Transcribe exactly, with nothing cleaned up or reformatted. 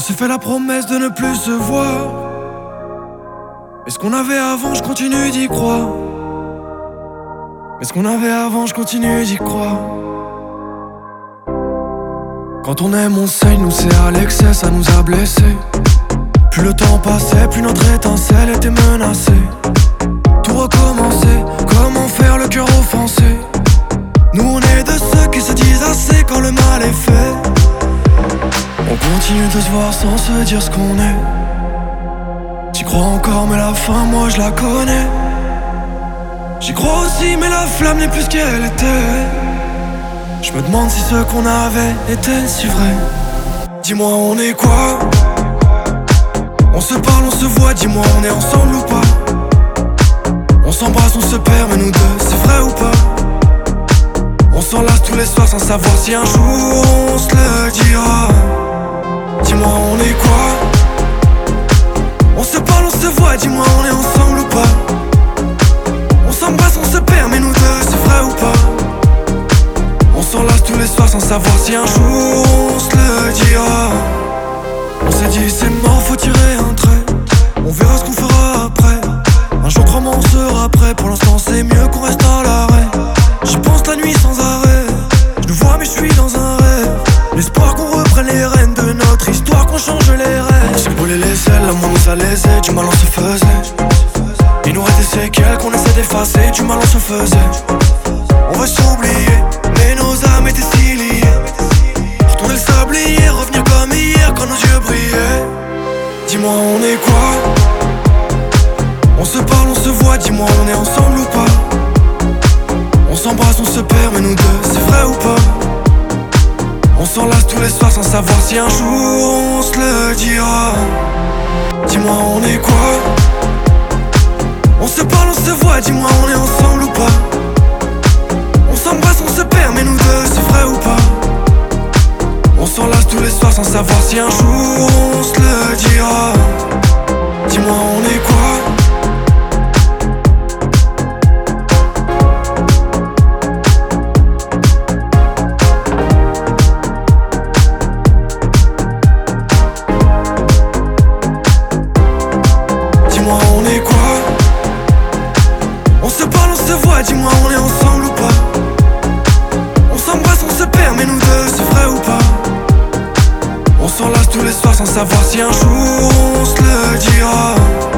s'est fait la promesse de ne plus se voir. Mais ce qu'on avait avant, je continue d'y croire. Mais ce qu'on avait avant, je continue d'y croire. Quand on aime, on saigne, nous c'est à l'excès, ça nous a blessés. Plus le temps passait, plus notre étincelle était menacée. Tout recommencer, comment faire le cœur offensé. Nous on est de ceux qui se disent assez quand le mal est fait. On continue de se voir sans se dire ce qu'on est. J'y crois encore mais la fin moi je la connais. J'y crois aussi mais la flamme n'est plus ce qu'elle était. Je me demande si ce qu'on avait était si vrai. Dis-moi on est quoi? On se parle, on se voit, dis-moi on est ensemble ou pas? On s'embrasse, on se perd mais nous deux c'est vrai ou pas? On s'enlace tous les soirs sans savoir si un jour on se le dira. Dis-moi on est quoi? On se parle, on se voit, dis-moi on est ensemble ou pas? On s'embrasse, on se perd mais nous deux c'est vrai ou pas? On s'enlace tous les soirs sans savoir si un jour on se le dira. On s'est dit c'est mort, faut tirer un trait. On verra ce qu'on fera après. Un jour crois-moi on sera prêt. Pour l'instant c'est mieux qu'on reste à l'arrêt. J'y pense la nuit sans arrêt. Je nous vois mais je suis dans un rêve. L'espoir qu'on reprenne les rênes de notre histoire, qu'on change les rênes. On s'est brûlé les ailes, l'amour nous a lésés. Du mal on se faisait. Il nous reste des séquelles qu'on essaie d'effacer. Du mal on se faisait. On veut s'oublier mais nos âmes étaient si liées. Retourner le sablier, revenir comme hier quand nos yeux brillaient. Dis-moi on est quoi? On se parle, on se voit, dis-moi on est ensemble ou pas? On s'embrasse, on se perd mais nous deux c'est vrai ou pas? On s'enlace tous les soirs sans savoir si un jour on se le dira. Dis-moi on est quoi? On se parle, on se voit, dis-moi on est ensemble ou pas? On s'embrasse, on se perd mais nous deux c'est vrai ou pas? On s'enlace tous les soirs sans savoir si un jour on se le dira. Dis-moi on est quoi? Dis-moi on est quoi? On se parle, on se voit, dis-moi on est ensemble ou pas? On s'embrasse, on se perd mais nous deux c'est vrai ou pas? On s'enlace tous les soirs sans savoir si un jour on se le dira.